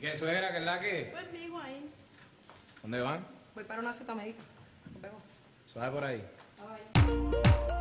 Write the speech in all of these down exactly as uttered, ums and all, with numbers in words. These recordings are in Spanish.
qué, suegra? ¿Qué es la que? Pues mijo ahí. ¿Dónde van? Voy para una cita médica. Nos vemos. Suave por ahí. Bye.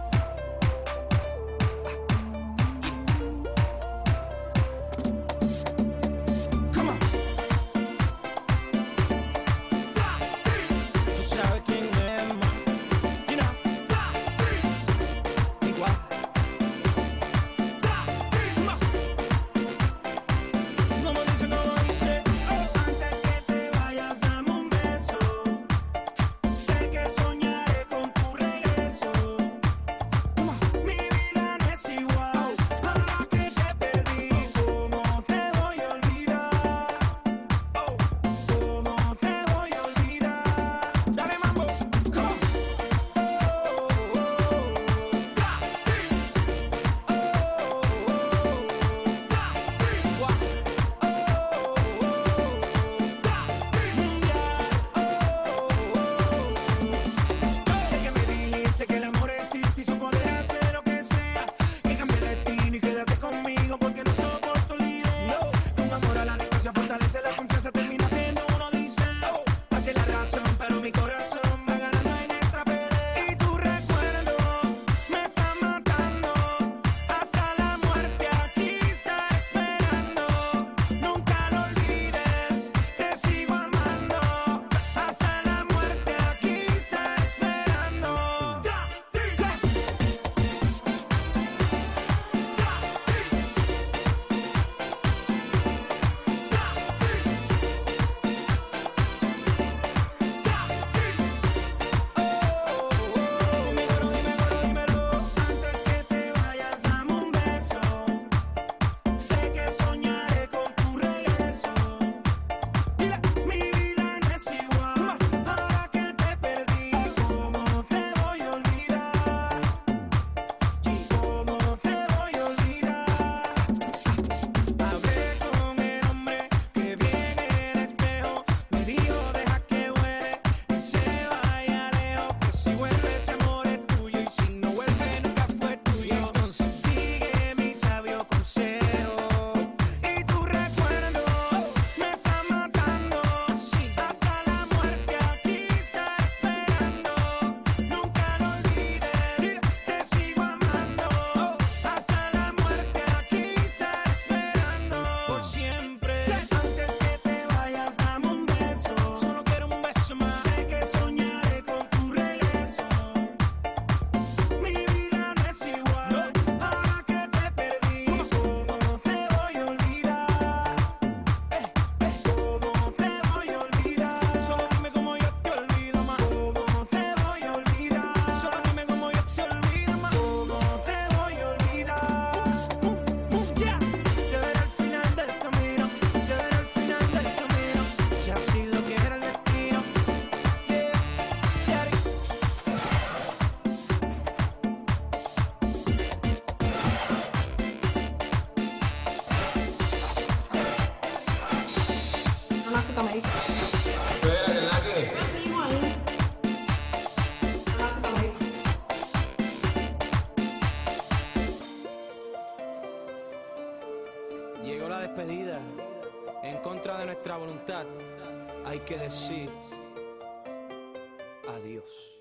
Cita médica. Suegra, ¿qué es la que? Pues mijo ahí. Una cita médica. Llegó la despedida. En contra de nuestra voluntad, hay que decir adiós.